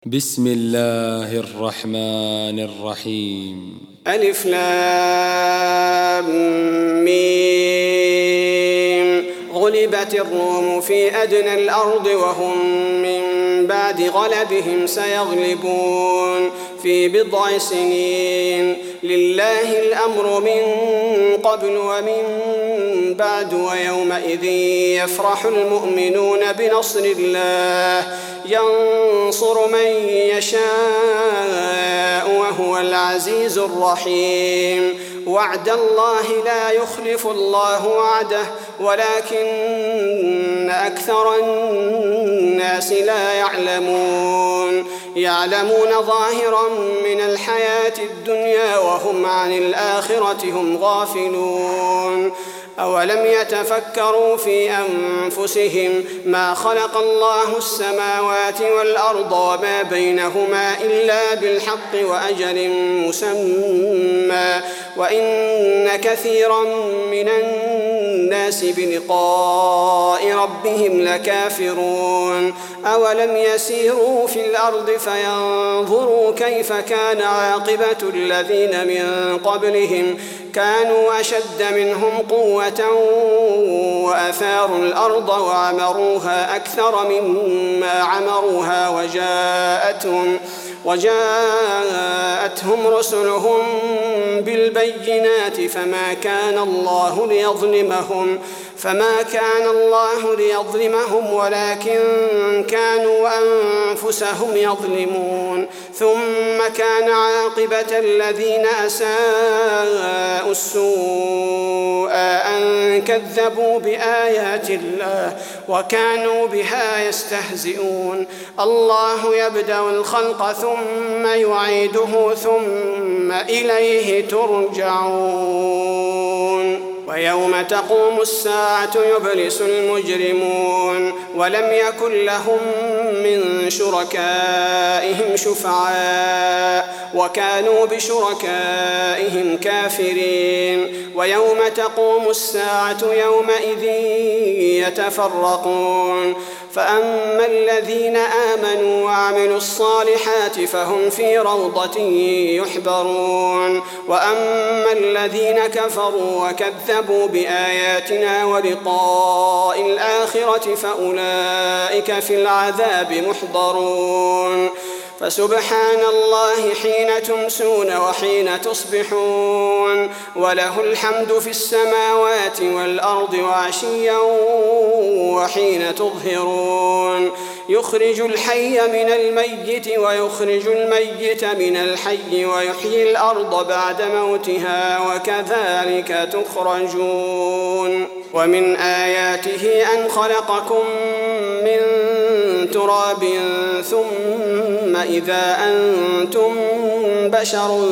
بسم الله الرحمن الرحيم. ألف لام ميم. غلبت الروم في أدنى الأرض وهم من بعد غلبهم سيغلبون في بضع سنين. لله الأمر من قبل ومن بعد ويومئذ يفرح المؤمنون بنصر الله ينصر من يشاء وهو العزيز الرحيم. وعد الله لا يخلف الله وعده ولكن أكثر الناس لا يعلمون ظاهرا من الحياة الدنيا وهم عن الآخرة هم غافلون. أولم يتفكروا في أنفسهم ما خلق الله السماوات والأرض وما بينهما إلا بالحق وأجل مسمى وإن كثيرا من الناس بلقاء ربهم لكافرون. أولم يسيروا في الأرض فينظروا كيف كان عاقبة الذين من قبلهم كانوا أشد منهم قوة وأثاروا الأرض وعمروها أكثر مما عمروها وجاءتهم رسلهم بالبينات فما كان الله ليظلمهم ولكن كانوا أنفسهم يظلمون. ثم كان عاقبة الذين أساءوا السوء أن كذبوا بآيات الله وكانوا بها يستهزئون. الله يبدأ الخلق ثم يعيده ثم إليه ترجعون. ويوم تقوم الساعة يبلس المجرمون ولم يكن لهم من شركائهم شفعاء وكانوا بشركائهم كافرين. ويوم تقوم الساعة يومئذ يتفرقون فأما الذين آمنوا وعملوا الصالحات فهم في روضة يحبرون وأما الذين كفروا وكذبوا بآياتنا ولقاء الآخرة فأولئك في العذاب محضرون. فسبحان الله حين تمسون وحين تصبحون وله الحمد في السماوات والأرض وعشيا وحين تظهرون. يخرج الحي من الميت ويخرج الميت من الحي ويحيي الأرض بعد موتها وكذلك تخرجون. ومن آياته أن خلقكم من تراب ثم إذا أنتم بشر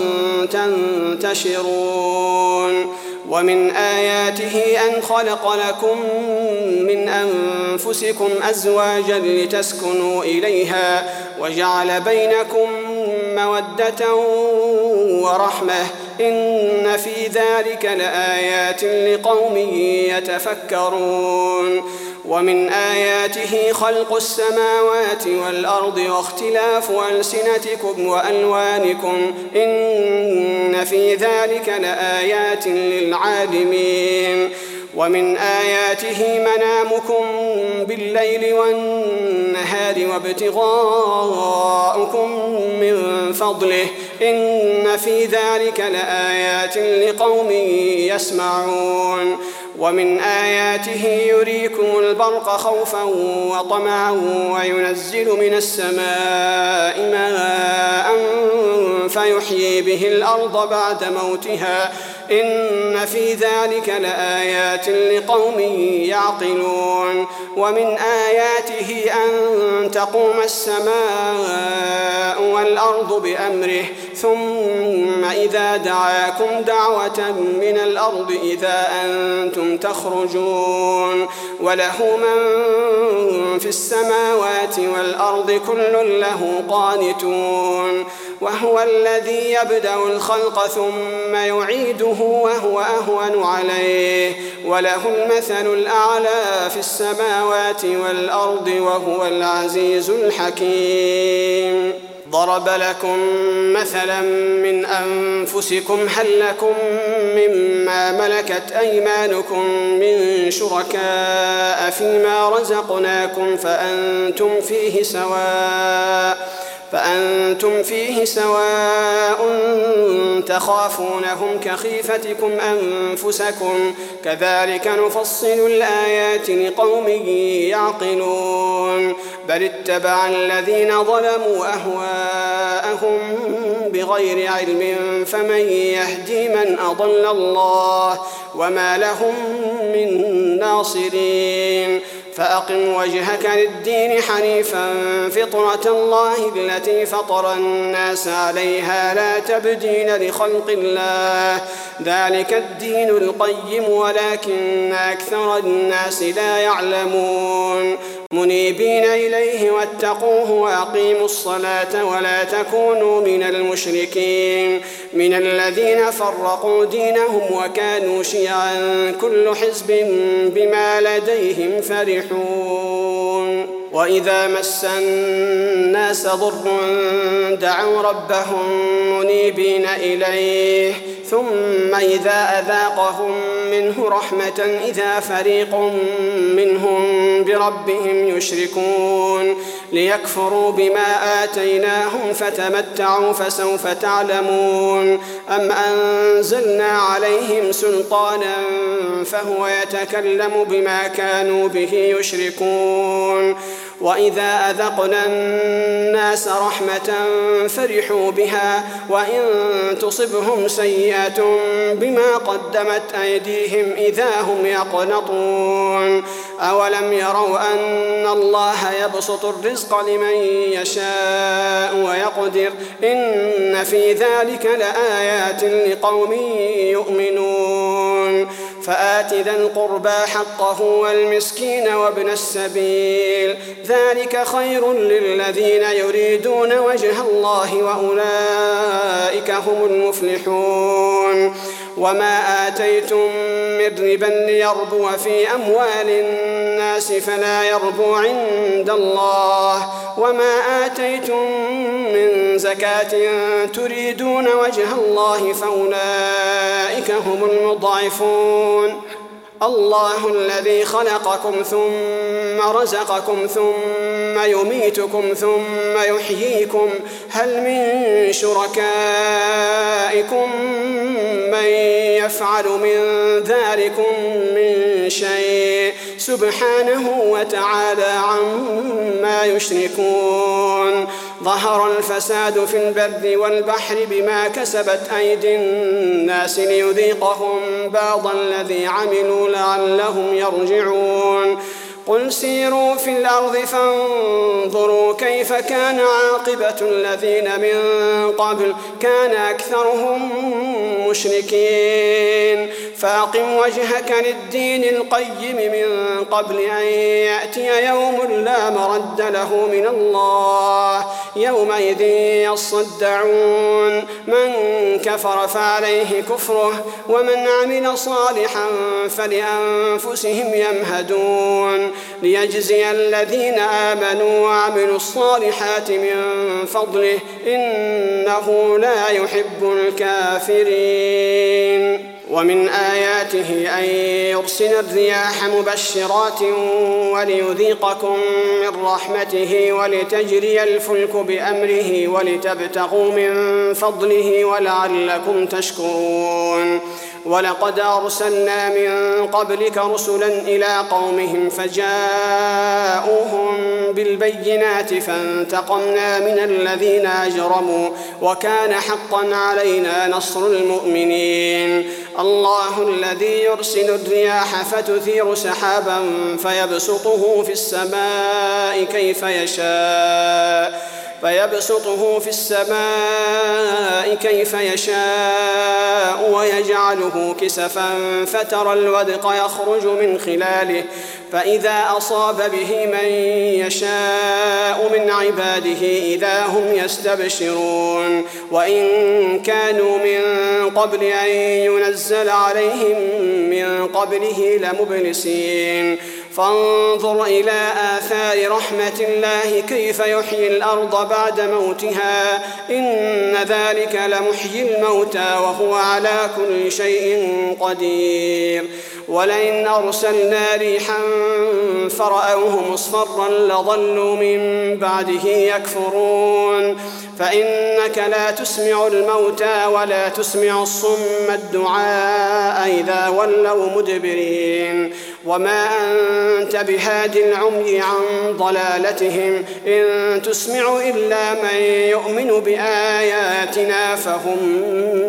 تنتشرون. ومن آياته أن خلق لكم من أنفسكم أزواجا لتسكنوا إليها وجعل بينكم مودة ورحمة إن في ذلك لآيات لقوم يتفكرون. ومن آياته خلق السماوات والأرض واختلاف ألسنتكم وألوانكم إن في ذلك لآيات للعالمين. ومن آياته منامكم بالليل والنهار وابتغاؤكم من فضله إن في ذلك لآيات لقوم يسمعون. ومن آياته يريكم البرق خوفا وطمعا وينزل من السماء ماء فيحيي به الأرض بعد موتها إن في ذلك لآيات لقوم يعقلون. ومن آياته أن تقوم السماء والأرض بأمره ثم إذا دعاكم دعوة من الأرض إذا أنتم تخرجون وله من في السماوات والأرض كل له قانتون وهو الذي يبدأ الخلق ثم يعيده وهو أهون عليه وله المثل الأعلى في السماوات والأرض وهو العزيز الحكيم. ضرب لكم مثلا من أنفسكم هل لكم مما ملكت أيمانكم من شركاء فيما رزقناكم فأنتم فيه سواء تخافونهم كخيفتكم أنفسكم كذلك نفصل الآيات لقوم يعقلون بل اتبع الذين ظلموا أهواءهم بغير علم فمن يهدي من أضل الله وما لهم من ناصرين. فأقم وجهك للدين حنيفا فطرة الله التي فطر الناس عليها لا تبديل لخلق الله ذلك الدين القيم ولكن أكثر الناس لا يعلمون. منيبين إليه واتقوه وأقيموا الصلاة ولا تكونوا من المشركين من الذين فرقوا دينهم وكانوا شيعا كل حزب بما لديهم فرحون. وإذا مس الناس ضر دعوا ربهم منيبين إليه ثم إذا أذاقهم منه رحمة إذا فريق منهم بربهم يشركون ليكفروا بما آتيناهم فتمتعوا فسوف تعلمون. أم أنزلنا عليهم سلطانا فهو يتكلم بما كانوا به يشركون. وإذا أذقنا الناس رحمة فرحوا بها وإن تصبهم سيئة بما قدمت أيديهم إذا هم يقنطون. أولم يروا أن الله يبسط الرزق لمن يشاء ويقدر إن في ذلك لآيات لقوم يؤمنون. فآت ذا القربى حقه والمسكين وابن السبيل ذلك خير للذين يريدون وجه الله وأولئك هم المفلحون. وما آتيتم من ربا ليربو في أموال الناس فلا يربو عند الله وما آتيتم من زكاة تريدون وجه الله فأولئك هم المضاعفون. الله الذي خلقكم ثم رزقكم ثم يميتكم ثم يحييكم هل من شركائكم من يفعل من ذلكم من شيء سبحانه وتعالى عما يشركون. ظهر الفساد في البر والبحر بما كسبت أيدي الناس ليذيقهم بعض الذي عملوا لعلهم يرجعون. قل سيروا في الأرض فانظروا كيف كان عاقبة الذين من قبل كان أكثرهم مشركين. فأقم وجهك للدين القيم من قبل أن يأتي يوم لا مرد له من الله يومئذ يصدعون. من كفر فعليه كفره ومن عمل صالحا فلأنفسهم يمهدون ليجزي الذين آمنوا وعملوا الصالحات من فضله إنه لا يحب الكافرين. ومن آياته أن يرسل الرياح مبشرات وليذيقكم من رحمته ولتجري الفلك بأمره ولتبتغوا من فضله ولعلكم تشكرون. ولقد أرسلنا من قبلك رسلا إلى قومهم فجاءوهم بالبينات فانتقمنا من الذين أجرموا وكان حقا علينا نصر المؤمنين. الله الذي يرسل الرياح فتثير سحابا فيبسطه في السماء كيف فيبسطه في السماء كيف يشاء ويجعله كسفا فترى الودق يخرج من خلاله فإذا أصاب به من يشاء من عباده إذا هم يستبشرون وإن كانوا من قبل أن ينزل عليهم من قبله لمبلسين فانظر إلى آثار رحمة الله كيف يحيي الأرض بعد موتها إن ذلك لمحيي الموتى وهو على كل شيء قدير ولئن أرسلنا ريحا فرأوه مصفرا لظلوا من بعده يكفرون فإنك لا تسمع الموتى ولا تسمع الصم الدعاء إذا ولوا مدبرين وما أنت بهاد العمي عن ضلالتهم إن تسمع إلا من يؤمن بآياتنا فهم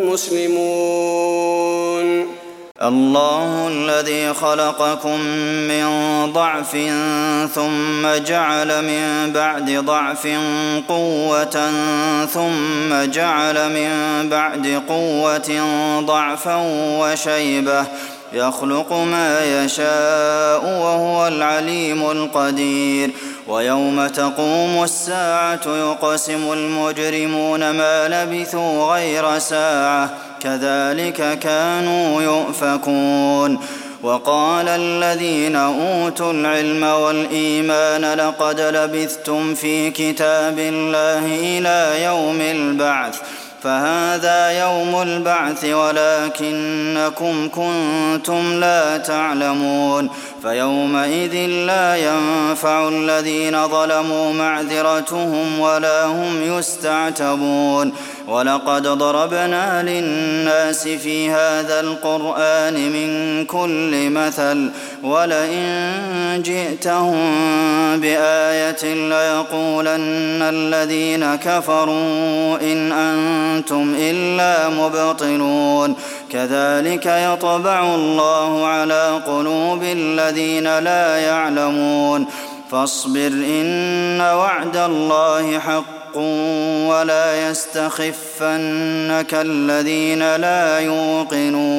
مسلمون الله الذي خلقكم من ضعف ثم جعل من بعد ضعف قوة ثم جعل من بعد قوة ضعفا وشيبة يخلق ما يشاء وهو العليم القدير ويوم تقوم الساعة يقسم المجرمون ما لبثوا غير ساعة كذلك كانوا يؤفكون وقال الذين أوتوا العلم والإيمان لقد لبثتم في كتاب الله إلى يوم البعث فهذا يوم البعث ولكنكم كنتم لا تعلمون فيومئذ لا ينفع الذين ظلموا معذرتهم ولا هم يستعتبون ولقد ضربنا للناس في هذا القرآن من كل مثل ولئن جئتهم بآية ليقولن الذين كفروا إن أنتم إلا مبطلون كذلك يطبع الله على قلوب الذين لا يعلمون فاصبر إن وعد الله حق ولا يستخفنك الذين لا يوقنون